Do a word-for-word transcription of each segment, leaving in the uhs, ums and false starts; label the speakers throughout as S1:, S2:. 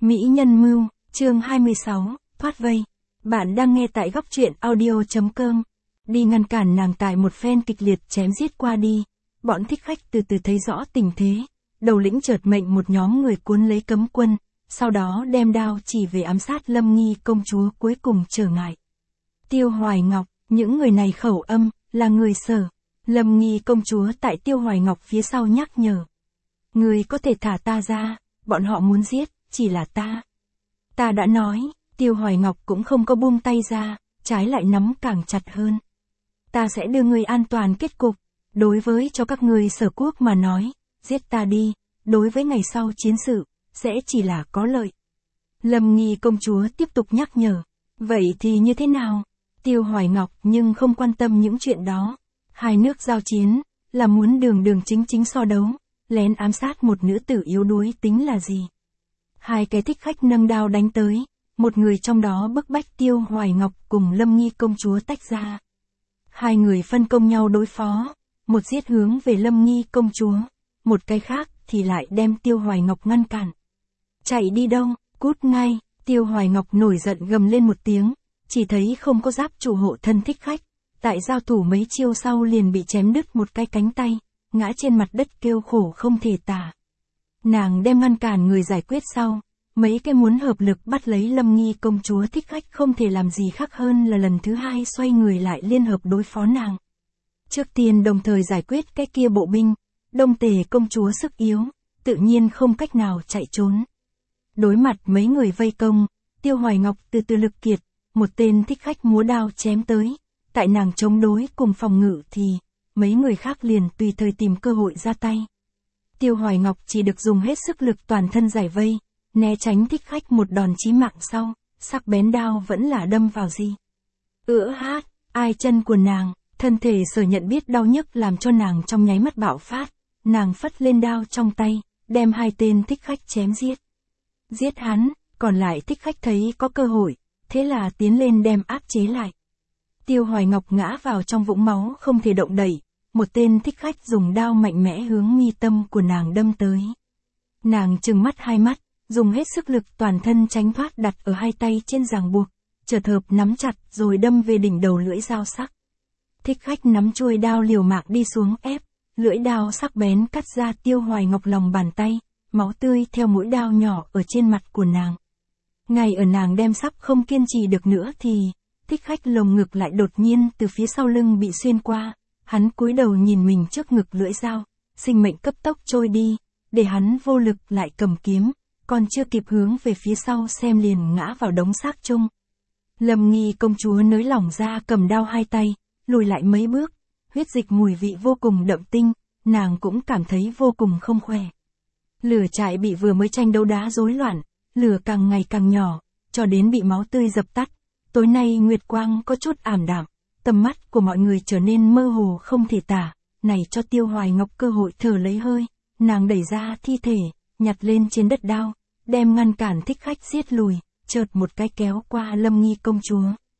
S1: Mỹ nhân mưu, chương hai mươi sáu, thoát vây. Bạn đang nghe tại góc truyện audio.com. Đi ngăn cản nàng tại một phen kịch liệt chém giết qua đi. Bọn thích khách từ từ thấy rõ tình thế. Đầu lĩnh chợt mệnh một nhóm người cuốn lấy cấm quân, sau đó đem đao chỉ về ám sát Lâm Nghi công chúa cuối cùng trở ngại. Tiêu Hoài Ngọc, những người này khẩu âm, là người Sở. Lâm Nghi công chúa tại Tiêu Hoài Ngọc phía sau nhắc nhở. Người có thể thả ta ra, bọn họ muốn giết, chỉ là ta. Ta đã nói, Tiêu Hoài Ngọc cũng không có buông tay ra, trái lại nắm càng chặt hơn. Ta sẽ đưa người an toàn kết cục, đối với cho các người Sở quốc mà nói, giết ta đi, đối với ngày sau chiến sự, sẽ chỉ là có lợi. Lâm Nghi công chúa tiếp tục nhắc nhở, vậy thì như thế nào? Tiêu Hoài Ngọc nhưng không quan tâm những chuyện đó. Hai nước giao chiến, là muốn đường đường chính chính so đấu, lén ám sát một nữ tử yếu đuối tính là gì? Hai cái thích khách nâng đao đánh tới, một người trong đó bức bách Tiêu Hoài Ngọc cùng Lâm Nghi công chúa tách ra. Hai người phân công nhau đối phó, một giết hướng về Lâm Nghi công chúa, một cái khác thì lại đem Tiêu Hoài Ngọc ngăn cản. Chạy đi đâu, cút ngay, Tiêu Hoài Ngọc nổi giận gầm lên một tiếng, chỉ thấy không có giáp chủ hộ thân thích khách. Tại giao thủ mấy chiêu sau liền bị chém đứt một cái cánh tay, ngã trên mặt đất kêu khổ không thể tả. Nàng đem ngăn cản người giải quyết sau, mấy cái muốn hợp lực bắt lấy Lâm Nghi công chúa thích khách không thể làm gì khác hơn là lần thứ hai xoay người lại liên hợp đối phó nàng. Trước tiên đồng thời giải quyết cái kia bộ binh, Đông Tề công chúa sức yếu, tự nhiên không cách nào chạy trốn. Đối mặt mấy người vây công, Tiêu Hoài Ngọc từ từ lực kiệt, một tên thích khách múa đao chém tới. Tại nàng chống đối cùng phòng ngự thì, mấy người khác liền tùy thời tìm cơ hội ra tay. Tiêu Hoài Ngọc chỉ được dùng hết sức lực toàn thân giải vây, né tránh thích khách một đòn chí mạng sau, sắc bén đao vẫn là đâm vào gì. Ữa hát, ai chân của nàng, thân thể Sở nhận biết đau nhức làm cho nàng trong nháy mắt bạo phát, nàng phất lên đao trong tay, đem hai tên thích khách chém giết. Giết hắn, còn lại thích khách thấy có cơ hội, thế là tiến lên đem áp chế lại. Tiêu Hoài Ngọc ngã vào trong vũng máu không thể động đậy, một tên thích khách dùng đao mạnh mẽ hướng mi tâm của nàng đâm tới. Nàng trừng mắt hai mắt, dùng hết sức lực toàn thân tránh thoát đặt ở hai tay trên ràng buộc, chợt hợp nắm chặt rồi đâm về đỉnh đầu lưỡi dao sắc. Thích khách nắm chuôi đao liều mạng đi xuống ép, lưỡi đao sắc bén cắt ra Tiêu Hoài Ngọc lòng bàn tay, máu tươi theo mũi đao nhỏ ở trên mặt của nàng. Ngay ở nàng đem sắp không kiên trì được nữa thì thích khách lồng ngực lại đột nhiên từ phía sau lưng bị xuyên qua, hắn cúi đầu nhìn mình trước ngực lưỡi dao, sinh mệnh cấp tốc trôi đi, để hắn vô lực lại cầm kiếm, còn chưa kịp hướng về phía sau xem liền ngã vào đống xác chung. Lâm Nghi công chúa nới lỏng ra cầm đao hai tay, lùi lại mấy bước, huyết dịch mùi vị vô cùng đậm tinh, nàng cũng cảm thấy vô cùng không khỏe. Lửa trại bị vừa mới tranh đấu đá rối loạn, lửa càng ngày càng nhỏ, cho đến bị máu tươi dập tắt. Tối nay nguyệt quang có chút ảm đạm, tầm mắt của mọi người trở nên mơ hồ không thể tả, này cho Tiêu Hoài Ngọc cơ hội thở lấy hơi, nàng đẩy ra thi thể, nhặt lên trên đất đao, đem ngăn cản thích khách giết lùi, chợt một cái kéo qua Lâm Nghi công chúa.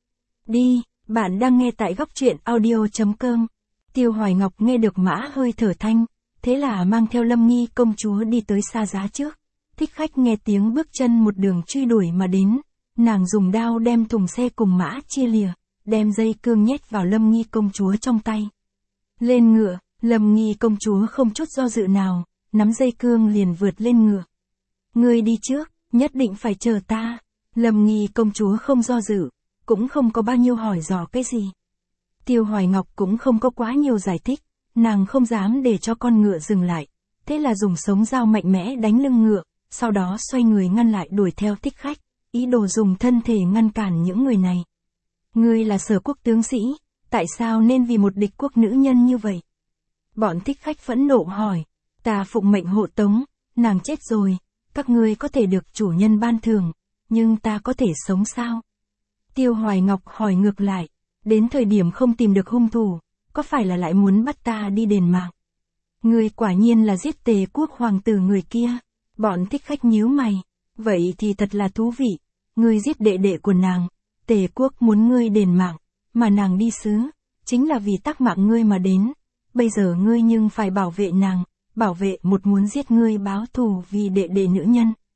S1: Đi, bạn đang nghe tại góc truyện audio.com. Tiêu Hoài Ngọc nghe được mã hơi thở thanh, thế là mang theo Lâm Nghi công chúa đi tới xa giá trước. Thích khách nghe tiếng bước chân một đường truy đuổi mà đến. Nàng dùng đao đem thùng xe cùng mã chia lìa, đem dây cương nhét vào Lâm Nghi công chúa trong tay. Lên ngựa, Lâm Nghi công chúa không chút do dự nào, nắm dây cương liền vượt lên ngựa. Ngươi đi trước, nhất định phải chờ ta. Lâm Nghi công chúa không do dự, cũng không có bao nhiêu hỏi dò cái gì. Tiêu Hoài Ngọc cũng không có quá nhiều giải thích, nàng không dám để cho con ngựa dừng lại, thế là dùng sống dao mạnh mẽ đánh lưng ngựa, sau đó xoay người ngăn lại đuổi theo thích khách. Ý đồ dùng thân thể ngăn cản những người này. Ngươi là Sở quốc tướng sĩ, tại sao nên vì một địch quốc nữ nhân như vậy? Bọn thích khách phẫn nộ hỏi, ta phụng mệnh hộ tống, nàng chết rồi, các ngươi có thể được chủ nhân ban thưởng, nhưng ta có thể sống sao? Tiêu Hoài Ngọc hỏi ngược lại, đến thời điểm không tìm được hung thủ, có phải là lại muốn bắt ta đi đền mạng? Ngươi quả nhiên là giết Tề quốc hoàng tử người kia. Bọn thích khách nhíu mày, vậy thì thật là thú vị. Ngươi giết đệ đệ của nàng, Tề quốc muốn ngươi đền mạng, mà nàng đi sứ, chính là vì tắc mạng ngươi mà đến. Bây giờ ngươi nhưng phải bảo vệ nàng, bảo vệ một muốn giết ngươi báo thù vì đệ đệ nữ nhân.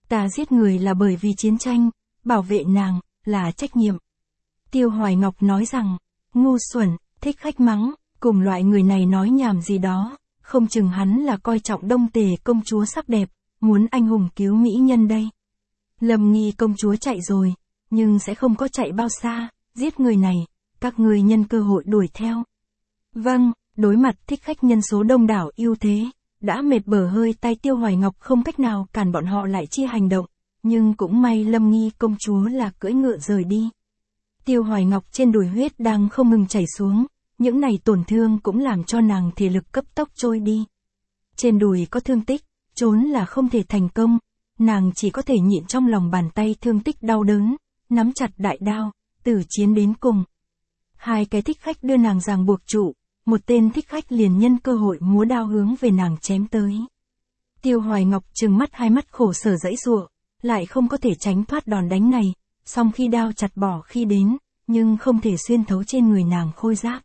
S1: Ta giết người là bởi vì chiến tranh, bảo vệ nàng, là trách nhiệm. Tiêu Hoài Ngọc nói rằng, ngu xuẩn, thích khách mắng, cùng loại người này nói nhảm gì đó, không chừng hắn là coi trọng Đông Tề công chúa sắc đẹp, muốn anh hùng cứu mỹ nhân đây. Lâm Nghi công chúa chạy rồi, nhưng sẽ không có chạy bao xa, giết người này, các người nhân cơ hội đuổi theo. Vâng, đối mặt thích khách nhân số đông đảo ưu thế, đã mệt bở hơi tay Tiêu Hoài Ngọc không cách nào cản bọn họ lại chia hành động, nhưng cũng may Lâm Nghi công chúa là cưỡi ngựa rời đi. Tiêu Hoài Ngọc trên đùi huyết đang không ngừng chảy xuống, những này tổn thương cũng làm cho nàng thể lực cấp tốc trôi đi. Trên đùi có thương tích, trốn là không thể thành công, nàng chỉ có thể nhịn trong lòng bàn tay thương tích đau đớn, nắm chặt đại đao, tử chiến đến cùng. Hai cái thích khách đưa nàng ràng buộc trụ, một tên thích khách liền nhân cơ hội múa đao hướng về nàng chém tới. Tiêu Hoài Ngọc trừng mắt hai mắt khổ sở giãy giụa, lại không có thể tránh thoát đòn đánh này, song khi đao chặt bỏ khi đến, nhưng không thể xuyên thấu trên người nàng khôi giáp.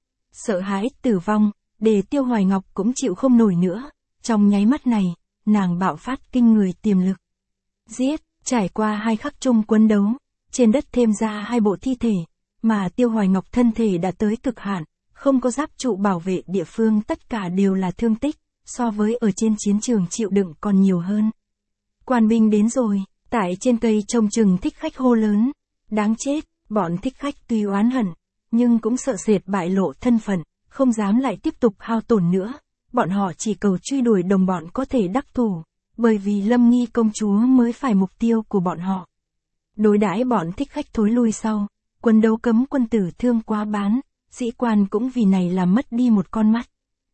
S1: Sợ hãi tử vong, để Tiêu Hoài Ngọc cũng chịu không nổi nữa, trong nháy mắt này, nàng bạo phát kinh người tiềm lực. Giết, trải qua hai khắc chung quân đấu, trên đất thêm ra hai bộ thi thể, mà Tiêu Hoài Ngọc thân thể đã tới cực hạn, không có giáp trụ bảo vệ địa phương tất cả đều là thương tích, so với ở trên chiến trường chịu đựng còn nhiều hơn. Quan binh đến rồi, tại trên cây trông chừng thích khách hô lớn, đáng chết, bọn thích khách tuy oán hận, nhưng cũng sợ sệt bại lộ thân phận, không dám lại tiếp tục hao tổn nữa, bọn họ chỉ cầu truy đuổi đồng bọn có thể đắc thủ, bởi vì Lâm Nghi công chúa mới phải mục tiêu của bọn họ. Đối đãi bọn thích khách thối lui sau, quân đấu cấm quân tử thương quá bán, sĩ quan cũng vì này làm mất đi một con mắt.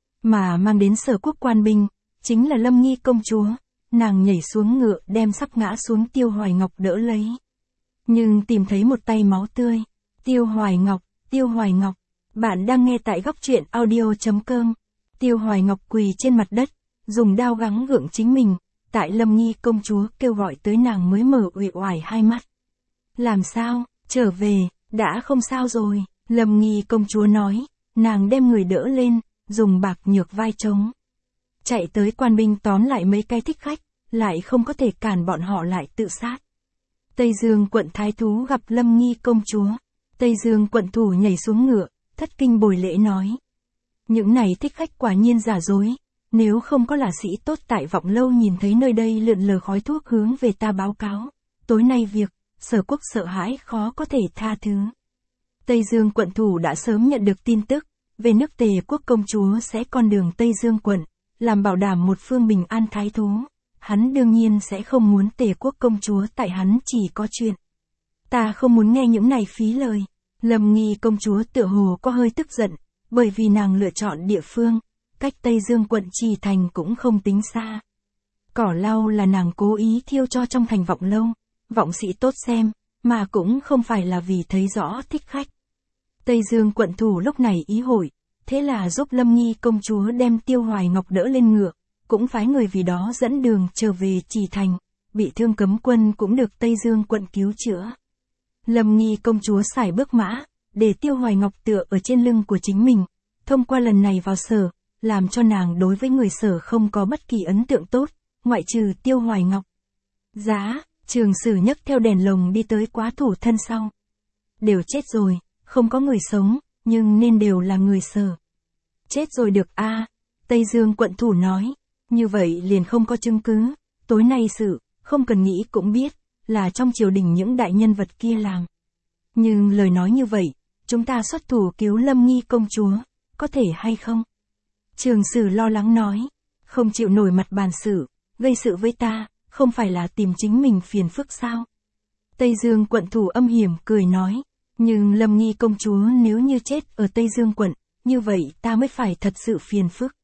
S1: Mà mang đến Sở Quốc quan binh, chính là Lâm Nghi công chúa, nàng nhảy xuống ngựa đem sắp ngã xuống Tiêu Hoài Ngọc đỡ lấy. Nhưng tìm thấy một tay máu tươi. Tiêu Hoài Ngọc, Tiêu Hoài Ngọc, bạn đang nghe tại góc truyện audio chấm com. Tiêu Hoài Ngọc quỳ trên mặt đất, dùng đao gắng gượng chính mình, tại Lâm Nghi công chúa kêu gọi tới nàng mới mở uể oải hai mắt. Làm sao, trở về, đã không sao rồi, Lâm Nghi công chúa nói, nàng đem người đỡ lên, dùng bạc nhược vai trống. Chạy tới quan binh tóm lại mấy cái thích khách, lại không có thể cản bọn họ lại tự sát. Tây Dương quận thái thú gặp Lâm Nghi công chúa, Tây Dương quận thủ nhảy xuống ngựa, thất kinh bồi lễ nói. Những này thích khách quả nhiên giả dối, nếu không có là sĩ tốt tại Vọng Lâu nhìn thấy nơi đây lượn lờ khói thuốc hướng về ta báo cáo, tối nay việc, Sở Quốc sợ hãi khó có thể tha thứ. Tây Dương quận thủ đã sớm nhận được tin tức, về nước Tề quốc công chúa sẽ con đường Tây Dương quận, làm bảo đảm một phương bình an thái thú, hắn đương nhiên sẽ không muốn Tề quốc công chúa tại hắn chỉ có chuyện. Ta không muốn nghe những này phí lời. Lâm Nghi công chúa tựa hồ có hơi tức giận, bởi vì nàng lựa chọn địa phương, cách Tây Dương quận Trì Thành cũng không tính xa. Cỏ lau là nàng cố ý thiêu cho trong thành Vọng Lâu, vọng sĩ tốt xem, mà cũng không phải là vì thấy rõ thích khách. Tây Dương quận thủ lúc này ý hội, thế là giúp Lâm Nghi công chúa đem Tiêu Hoài Ngọc đỡ lên ngựa, cũng phái người vì đó dẫn đường trở về Trì Thành, bị thương cấm quân cũng được Tây Dương quận cứu chữa. Lâm Nghi công chúa sải bước mã, để Tiêu Hoài Ngọc tựa ở trên lưng của chính mình, thông qua lần này vào Sở, làm cho nàng đối với người Sở không có bất kỳ ấn tượng tốt, ngoại trừ Tiêu Hoài Ngọc. Giá, Trường Sử nhấc theo đèn lồng đi tới quá thủ thân sau. Đều chết rồi, không có người sống, nhưng nên đều là người Sở. Chết rồi được a à, Tây Dương quận thủ nói, như vậy liền không có chứng cứ, tối nay sự, không cần nghĩ cũng biết, là trong triều đình những đại nhân vật kia làm. Nhưng lời nói như vậy, chúng ta xuất thủ cứu Lâm Nghi công chúa, có thể hay không? Trường Sử lo lắng nói, không chịu nổi mặt bàn sự, gây sự với ta, không phải là tìm chính mình phiền phức sao? Tây Dương quận thủ âm hiểm cười nói, nhưng Lâm Nghi công chúa nếu như chết ở Tây Dương quận, như vậy ta mới phải thật sự phiền phức.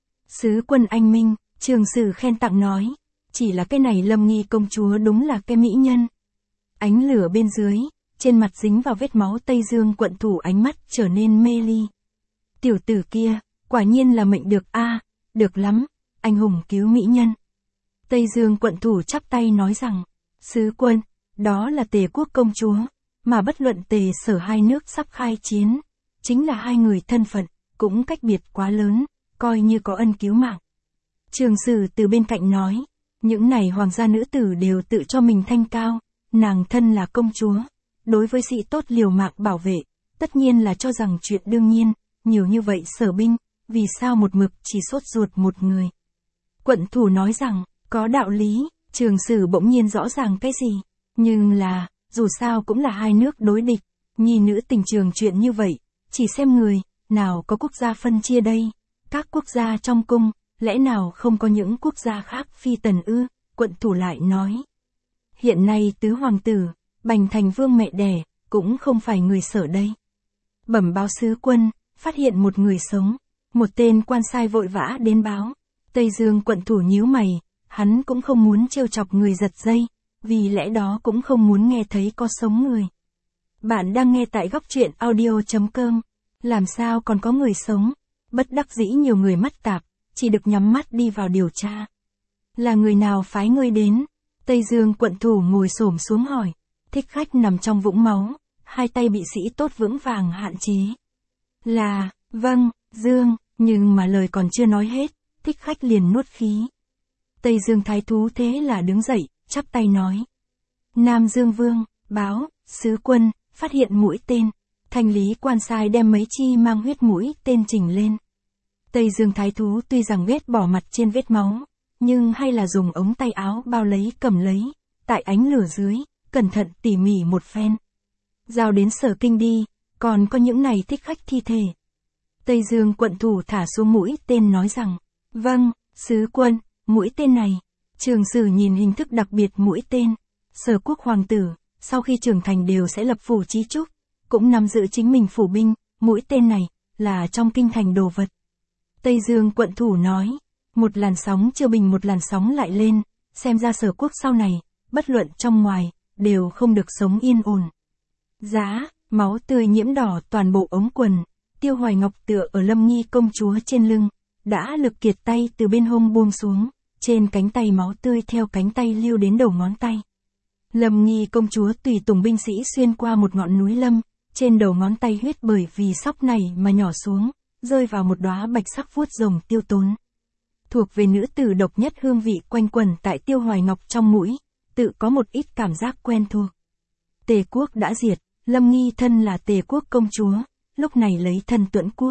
S1: Sứ quân anh minh, Trường Sử khen tặng nói, chỉ là cái này Lâm Nghi công chúa đúng là cái mỹ nhân. Ánh lửa bên dưới, trên mặt dính vào vết máu Tây Dương quận thủ ánh mắt trở nên mê ly. Tiểu tử kia, quả nhiên là mệnh được a à, được lắm, anh hùng cứu mỹ nhân. Tây Dương quận thủ chắp tay nói rằng, sứ quân, đó là Tề quốc công chúa, mà bất luận Tề Sở hai nước sắp khai chiến, chính là hai người thân phận, cũng cách biệt quá lớn, coi như có ân cứu mạng. Trường Sử từ bên cạnh nói, Những này hoàng gia nữ tử đều tự cho mình thanh cao, nàng thân là công chúa, đối với sĩ tốt liều mạng bảo vệ, tất nhiên là cho rằng chuyện đương nhiên, nhiều như vậy sở binh, vì sao một mực chỉ sốt ruột một người. Quận thủ nói rằng, có đạo lý, Trường Sử bỗng nhiên rõ ràng cái gì, nhưng là, dù sao cũng là hai nước đối địch, nhi nữ tình trường chuyện như vậy, chỉ xem người, nào có quốc gia phân chia đây, các quốc gia trong cung, lẽ nào không có những quốc gia khác phi tần ư, quận thủ lại nói. Hiện nay tứ hoàng tử, bành thành vương mẹ đẻ, cũng không phải người Sở đây. Bẩm báo sứ quân, phát hiện một người sống, một tên quan sai vội vã đến báo. Tây Dương quận thủ nhíu mày, hắn cũng không muốn trêu chọc người giật dây, vì lẽ đó cũng không muốn nghe thấy có sống người. Bạn đang nghe tại góc truyện audio chấm com, làm sao còn có người sống, bất đắc dĩ nhiều người mắt tạp, chỉ được nhắm mắt đi vào điều tra. Là người nào phái ngươi đến? Tây Dương quận thủ ngồi xổm xuống hỏi, thích khách nằm trong vũng máu, hai tay bị sĩ tốt vững vàng hạn chế. Là, vâng, Dương, nhưng mà lời còn chưa nói hết, thích khách liền nuốt khí. Tây Dương thái thú thế là đứng dậy, chắp tay nói. Nam Dương Vương, báo, sứ quân, phát hiện mũi tên. Thanh lý quan sai đem mấy chi mang huyết mũi tên chỉnh lên. Tây Dương thái thú tuy rằng ghét bỏ mặt trên vết máu, nhưng hay là dùng ống tay áo bao lấy cầm lấy, tại ánh lửa dưới, cẩn thận tỉ mỉ một phen. Giao đến Sở Kinh đi, còn có những này thích khách thi thể. Tây Dương quận thủ thả xuống mũi tên nói rằng, vâng, sứ quân, mũi tên này. Trường Sử nhìn hình thức đặc biệt mũi tên, Sở quốc hoàng tử, sau khi trưởng thành đều sẽ lập phủ chí trúc, cũng nắm giữ chính mình phủ binh, mũi tên này, là trong kinh thành đồ vật. Tây Dương quận thủ nói, một làn sóng chưa bình một làn sóng lại lên, xem ra Sở quốc sau này, bất luận trong ngoài, đều không được sống yên ổn. Giá, máu tươi nhiễm đỏ toàn bộ ống quần, Tiêu Hoài Ngọc tựa ở Lâm Nghi công chúa trên lưng, đã lực kiệt tay từ bên hông buông xuống, trên cánh tay máu tươi theo cánh tay lưu đến đầu ngón tay. Lâm Nghi công chúa tùy tùng binh sĩ xuyên qua một ngọn núi lâm, trên đầu ngón tay huyết bởi vì sóc này mà nhỏ xuống, rơi vào một đóa bạch sắc vuốt rồng tiêu tốn. Thuộc về nữ tử độc nhất hương vị quanh quẩn tại Tiêu Hoài Ngọc trong mũi, tự có một ít cảm giác quen thuộc. Tề quốc đã diệt, Lâm Nghi thân là Tề quốc công chúa, lúc này lấy thân Tuẫn quốc.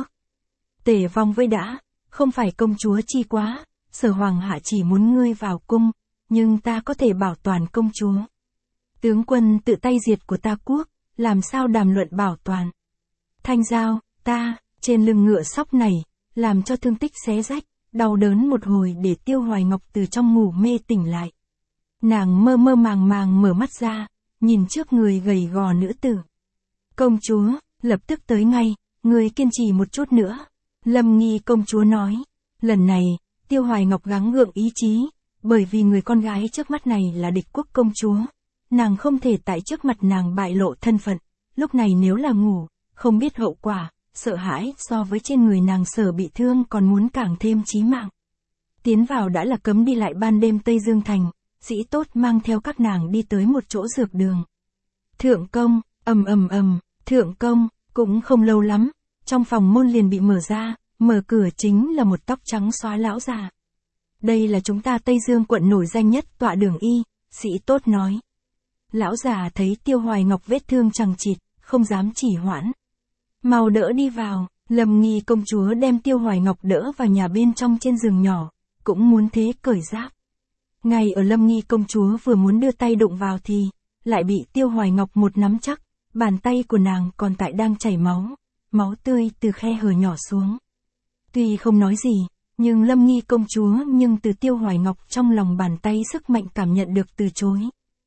S1: Tề vong với đã, không phải công chúa chi quá, Sở hoàng hạ chỉ muốn ngươi vào cung, nhưng ta có thể bảo toàn công chúa. Tướng quân tự tay diệt của ta quốc, làm sao đàm luận bảo toàn. Thanh giao, ta, trên lưng ngựa sóc này, làm cho thương tích xé rách, đau đớn một hồi để Tiêu Hoài Ngọc từ trong ngủ mê tỉnh lại. Nàng mơ mơ màng màng mở mắt ra, nhìn trước người gầy gò nữ tử. Công chúa, lập tức tới ngay, người kiên trì một chút nữa. Lâm Nghi công chúa nói, lần này, Tiêu Hoài Ngọc gắng gượng ý chí, bởi vì người con gái trước mắt này là địch quốc công chúa. Nàng không thể tại trước mặt nàng bại lộ thân phận, lúc này nếu là ngủ, không biết hậu quả, sợ hãi so với trên người nàng Sở bị thương còn muốn càng thêm chí mạng. Tiến vào đã là cấm đi lại ban đêm Tây Dương Thành, sĩ tốt mang theo các nàng đi tới một chỗ dược đường. Thượng công, ầm ầm ầm, thượng công, cũng không lâu lắm, trong phòng môn liền bị mở ra, mở cửa chính là một tóc trắng xóa lão già. Đây là chúng ta Tây Dương quận nổi danh nhất tọa đường y, sĩ tốt nói. Lão già thấy Tiêu Hoài Ngọc vết thương chằng chịt, không dám chỉ hoãn. Mau đỡ đi vào, Lâm Nghi công chúa đem Tiêu Hoài Ngọc đỡ vào nhà bên trong trên giường nhỏ, cũng muốn thế cởi giáp. Ngay ở Lâm Nghi công chúa vừa muốn đưa tay đụng vào thì, lại bị Tiêu Hoài Ngọc một nắm chắc, bàn tay của nàng còn tại đang chảy máu, máu tươi từ khe hở nhỏ xuống. Tuy không nói gì, nhưng Lâm Nghi công chúa nhưng từ Tiêu Hoài Ngọc trong lòng bàn tay sức mạnh cảm nhận được từ chối.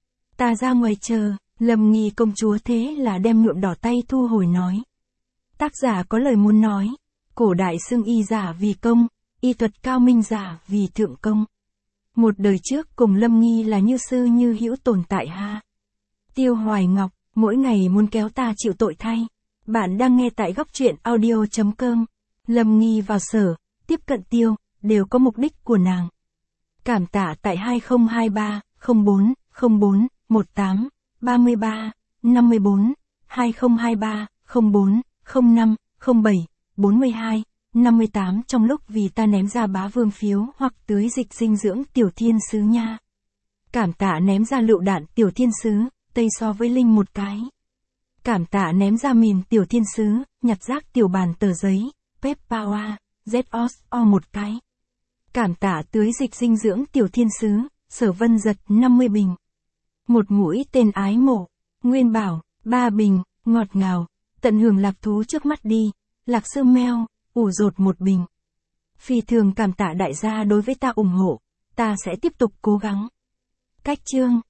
S1: Ta ra ngoài chờ, Lâm Nghi công chúa thế là đem nhuộm đỏ tay thu hồi nói. Tác giả có lời muốn nói, cổ đại xưng y giả vì công, y thuật cao minh giả vì thượng công. Một đời trước cùng Lâm Nghi là như sư như hữu tồn tại ha. Tiêu Hoài Ngọc, mỗi ngày muốn kéo ta chịu tội thay. Bạn đang nghe tại góc truyện audio chấm com. Lâm Nghi vào Sở, tiếp cận Tiêu, đều có mục đích của nàng. Cảm tạ tại hai không hai ba không bốn không bốn một tám ba ba năm bốn hai không hai ba không bốn không năm không bảy bốn hai năm mươi tám trong lúc vì ta ném ra bá vương phiếu hoặc tưới dịch dinh dưỡng tiểu thiên sứ nha. Cảm tạ ném ra lựu đạn tiểu thiên sứ, tây so với Linh một cái. Cảm tạ ném ra mìn tiểu thiên sứ, nhặt rác tiểu bàn tờ giấy, Peppawa, Z O S O một cái. Cảm tạ tưới dịch dinh dưỡng tiểu thiên sứ, Sở Vân Giật năm mươi bình. Một mũi tên ái mộ, Nguyên Bảo, ba bình, ngọt ngào, tận hưởng lạc thú trước mắt đi, Lạc Sư Meo, ủ rột một bình. Phi thường cảm tạ đại gia đối với ta ủng hộ, ta sẽ tiếp tục cố gắng. Cách chương